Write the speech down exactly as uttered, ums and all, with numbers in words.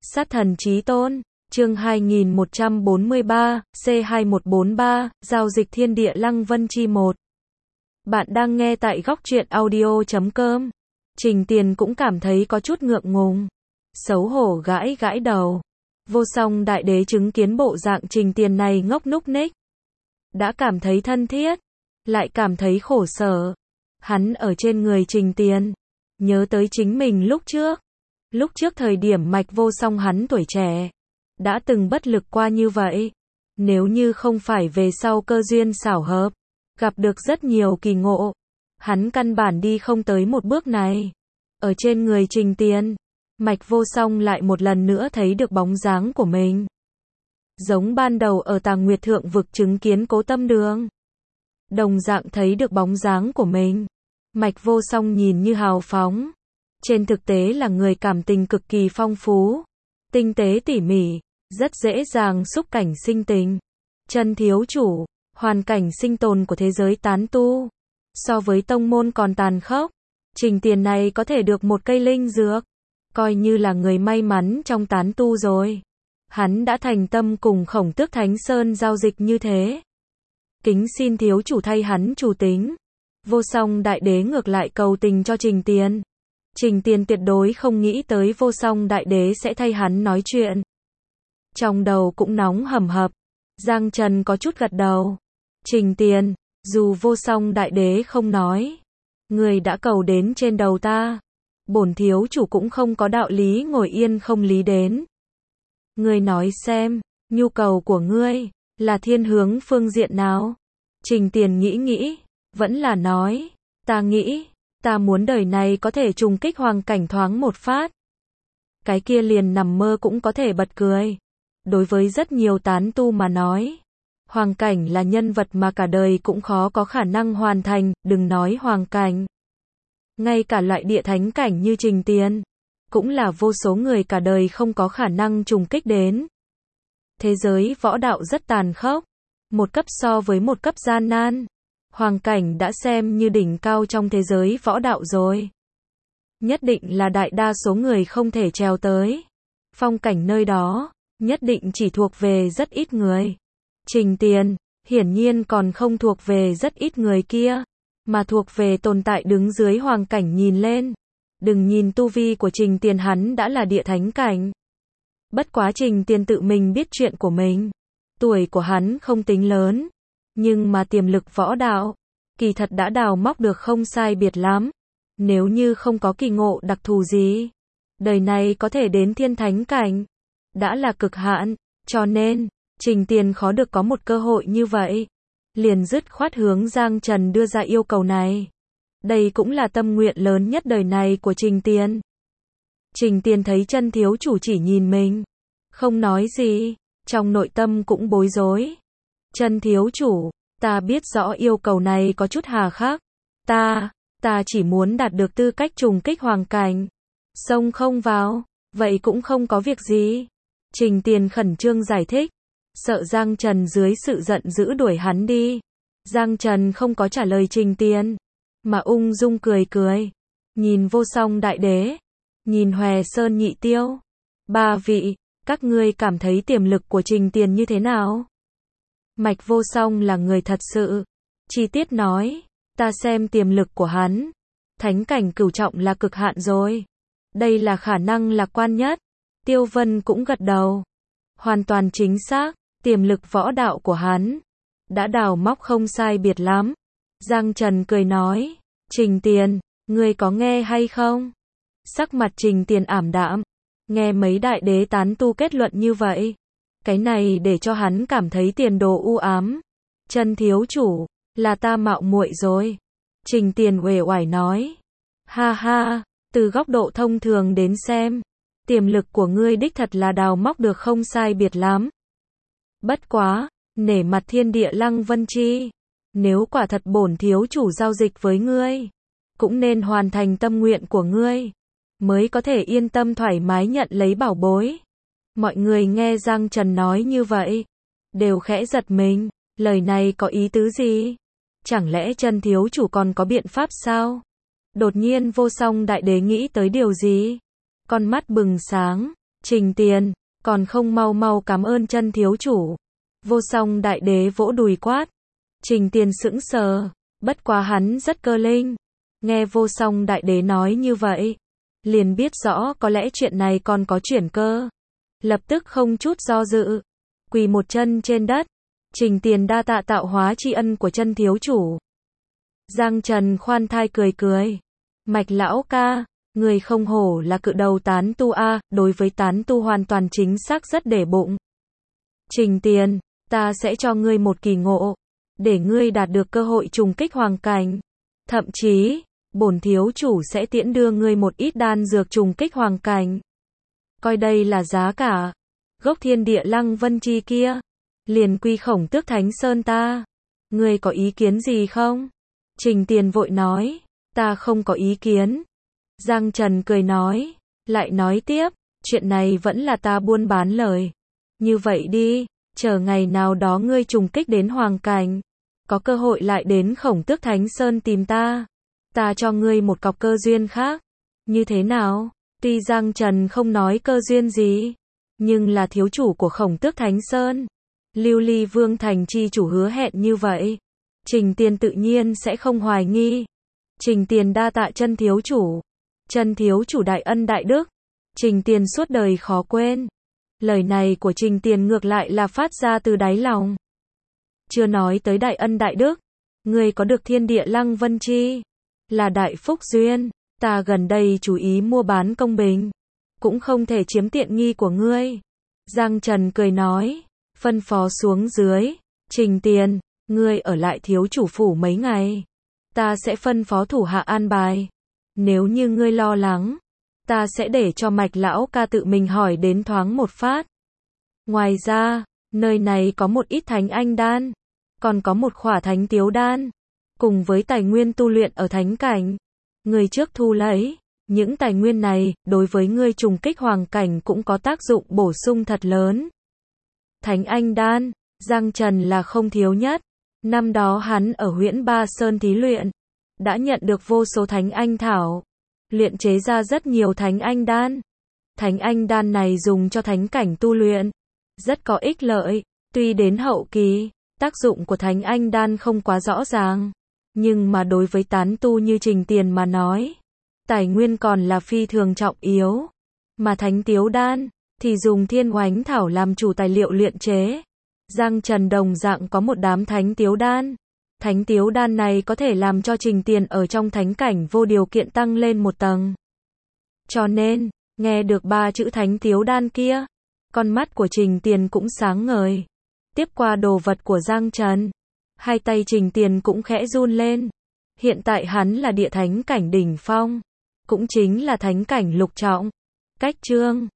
Sát thần chí tôn, chương hai nghìn một trăm bốn mươi ba, C hai một bốn ba, giao dịch thiên địa Lăng Vân Chi một. Bạn đang nghe tại góc truyện audio chấm com. Trình Tiền cũng cảm thấy có chút ngượng ngùng. Xấu hổ gãi gãi đầu. Vô Song Đại Đế chứng kiến bộ dạng Trình Tiền này ngốc núc ních. Đã cảm thấy thân thiết, lại cảm thấy khổ sở. Hắn ở trên người Trình Tiền, nhớ tới chính mình lúc trước. Lúc trước thời điểm Mạch Vô Song hắn tuổi trẻ, đã từng bất lực qua như vậy. Nếu như không phải về sau cơ duyên xảo hợp, gặp được rất nhiều kỳ ngộ, hắn căn bản đi không tới một bước này. Ở trên người Trình Tiền, Mạch Vô Song lại một lần nữa thấy được bóng dáng của mình. Giống ban đầu ở Tàng Nguyệt Thượng vực chứng kiến Cố Tâm Đường, đồng dạng thấy được bóng dáng của mình. Mạch Vô Song nhìn như hào phóng, trên thực tế là người cảm tình cực kỳ phong phú, tinh tế tỉ mỉ, rất dễ dàng xúc cảnh sinh tình. Chân thiếu chủ, hoàn cảnh sinh tồn của thế giới tán tu, so với tông môn còn tàn khốc. Trình Tiền này có thể được một cây linh dược, coi như là người may mắn trong tán tu rồi. Hắn đã thành tâm cùng Khổng Tước Thánh Sơn giao dịch như thế. Kính xin thiếu chủ thay hắn chủ tính. Vô Song Đại Đế ngược lại cầu tình cho Trình Tiền. Trình Tiền tuyệt đối không nghĩ tới Vô Song Đại Đế sẽ thay hắn nói chuyện. Trong đầu cũng nóng hầm hập. Giang Trần có chút gật đầu. Trình Tiền, dù Vô Song Đại Đế không nói, người đã cầu đến trên đầu ta, bổn thiếu chủ cũng không có đạo lý ngồi yên không lý đến. Ngươi nói xem, nhu cầu của ngươi là thiên hướng phương diện nào? Trình Tiền nghĩ nghĩ, vẫn là nói, ta nghĩ, ta muốn đời này có thể trùng kích hoàng cảnh thoáng một phát. Cái kia liền nằm mơ cũng có thể bật cười. Đối với rất nhiều tán tu mà nói, hoàng cảnh là nhân vật mà cả đời cũng khó có khả năng hoàn thành, đừng nói hoàng cảnh. Ngay cả loại địa thánh cảnh như Trình Tiền, cũng là vô số người cả đời không có khả năng trùng kích đến. Thế giới võ đạo rất tàn khốc, một cấp so với một cấp gian nan. Hoàng cảnh đã xem như đỉnh cao trong thế giới võ đạo rồi. Nhất định là đại đa số người không thể trèo tới. Phong cảnh nơi đó, nhất định chỉ thuộc về rất ít người. Trình Tiền, hiển nhiên còn không thuộc về rất ít người kia, mà thuộc về tồn tại đứng dưới hoàng cảnh nhìn lên. Đừng nhìn tu vi của Trình Tiền, hắn đã là địa thánh cảnh. Bất quá Trình Tiền tự mình biết chuyện của mình. Tuổi của hắn không tính lớn, nhưng mà tiềm lực võ đạo, kỳ thật đã đào móc được không sai biệt lắm. Nếu như không có kỳ ngộ đặc thù gì, đời này có thể đến thiên thánh cảnh, đã là cực hạn. Cho nên, Trình Tiền khó được có một cơ hội như vậy, liền dứt khoát hướng Giang Trần đưa ra yêu cầu này. Đây cũng là tâm nguyện lớn nhất đời này của Trình Tiền. Trình Tiền thấy chân thiếu chủ chỉ nhìn mình, không nói gì, trong nội tâm cũng bối rối. Chân thiếu chủ, ta biết rõ yêu cầu này có chút hà khắc. Ta, ta chỉ muốn đạt được tư cách trùng kích hoàng cảnh. Xông không vào, vậy cũng không có việc gì. Trình Tiền khẩn trương giải thích, sợ Giang Trần dưới sự giận dữ đuổi hắn đi. Giang Trần không có trả lời Trình Tiền, mà ung dung cười cười. Nhìn Vô Song Đại Đế, nhìn Hòe Sơn Nhị Tiêu. Ba vị, các ngươi cảm thấy tiềm lực của Trình Tiền như thế nào? Mạch Vô Song là người thật sự. Chi tiết nói, ta xem tiềm lực của hắn, thánh cảnh cửu trọng là cực hạn rồi. Đây là khả năng lạc quan nhất. Tiêu Vân cũng gật đầu. Hoàn toàn chính xác, tiềm lực võ đạo của hắn đã đào móc không sai biệt lắm. Giang Trần cười nói, Trình Tiền, ngươi có nghe hay không? Sắc mặt Trình Tiền ảm đạm, nghe mấy đại đế tán tu kết luận như vậy, cái này để cho hắn cảm thấy tiền đồ u ám. Chân thiếu chủ, là ta mạo muội rồi. Trình Tiền uể oải nói, ha ha, từ góc độ thông thường đến xem, tiềm lực của ngươi đích thật là đào móc được không sai biệt lắm. Bất quá, nể mặt thiên địa Lăng Vân Chi, nếu quả thật bổn thiếu chủ giao dịch với ngươi, cũng nên hoàn thành tâm nguyện của ngươi, mới có thể yên tâm thoải mái nhận lấy bảo bối. Mọi người nghe Giang Trần nói như vậy, đều khẽ giật mình, lời này có ý tứ gì? Chẳng lẽ chân thiếu chủ còn có biện pháp sao? Đột nhiên Vô Song Đại Đế nghĩ tới điều gì? Con mắt bừng sáng, Trình Tiền, còn không mau mau cảm ơn chân thiếu chủ. Vô Song Đại Đế vỗ đùi quát. Trình Tiền sững sờ, bất quá hắn rất cơ linh. Nghe Vô Song Đại Đế nói như vậy, liền biết rõ có lẽ chuyện này còn có chuyển cơ. Lập tức không chút do dự, quỳ một chân trên đất. Trình Tiền đa tạ tạo hóa tri ân của chân thiếu chủ. Giang Trần khoan thai cười cười. Mạch lão ca, người không hổ là cự đầu tán tu a, đối với tán tu hoàn toàn chính xác rất để bụng. Trình Tiền, ta sẽ cho ngươi một kỳ ngộ, để ngươi đạt được cơ hội trùng kích hoàng cảnh. Thậm chí, bổn thiếu chủ sẽ tiễn đưa ngươi một ít đan dược trùng kích hoàng cảnh. Coi đây là giá cả. Gốc thiên địa lăng vân chi kia, liền quy Khổng Tước Thánh Sơn ta. Ngươi có ý kiến gì không? Trình Tiền vội nói, ta không có ý kiến. Giang Trần cười nói, lại nói tiếp, chuyện này vẫn là ta buôn bán lời. Như vậy đi, chờ ngày nào đó ngươi trùng kích đến hoàng cảnh, có cơ hội lại đến Khổng Tước Thánh Sơn tìm ta. Ta cho ngươi một cọc cơ duyên khác. Như thế nào? Tuy Giang Trần không nói cơ duyên gì, nhưng là thiếu chủ của Khổng Tước Thánh Sơn, Lưu Ly Vương Thành chi chủ hứa hẹn như vậy, Trình Tiền tự nhiên sẽ không hoài nghi. Trình Tiền đa tạ chân thiếu chủ. Chân thiếu chủ đại ân đại đức, Trình Tiền suốt đời khó quên. Lời này của Trình Tiền ngược lại là phát ra từ đáy lòng. Chưa nói tới đại ân đại đức, ngươi có được thiên địa lăng vân chi, là đại phúc duyên. Ta gần đây chú ý mua bán công bình, cũng không thể chiếm tiện nghi của ngươi. Giang Trần cười nói, phân phó xuống dưới. Trình Tiền, ngươi ở lại thiếu chủ phủ mấy ngày, ta sẽ phân phó thủ hạ an bài. Nếu như ngươi lo lắng, ta sẽ để cho Mạch lão ca tự mình hỏi đến thoáng một phát. Ngoài ra, nơi này có một ít thánh anh đan, còn có một khỏa thánh tiếu đan, cùng với tài nguyên tu luyện ở thánh cảnh. Ngươi trước thu lấy, những tài nguyên này, đối với ngươi trùng kích hoàng cảnh cũng có tác dụng bổ sung thật lớn. Thánh anh đan, Giang Trần là không thiếu nhất. Năm đó hắn ở Huyễn Ba Sơn thí luyện, đã nhận được vô số thánh anh thảo, luyện chế ra rất nhiều thánh anh đan. Thánh anh đan này dùng cho thánh cảnh tu luyện, rất có ích lợi. Tuy đến hậu kỳ, tác dụng của thánh anh đan không quá rõ ràng, nhưng mà đối với tán tu như Trình Tiền mà nói, tài nguyên còn là phi thường trọng yếu. Mà thánh tiếu đan, thì dùng thiên oánh thảo làm chủ tài liệu luyện chế. Giang Trần đồng dạng có một đám thánh tiếu đan. Thánh tiếu đan này có thể làm cho Trình Tiền ở trong thánh cảnh vô điều kiện tăng lên một tầng. Cho nên, nghe được ba chữ thánh tiếu đan kia, con mắt của Trình Tiền cũng sáng ngời. Tiếp qua đồ vật của Giang Trần, hai tay Trình Tiền cũng khẽ run lên. Hiện tại hắn là địa thánh cảnh đỉnh phong, cũng chính là thánh cảnh lục trọng. Cách chương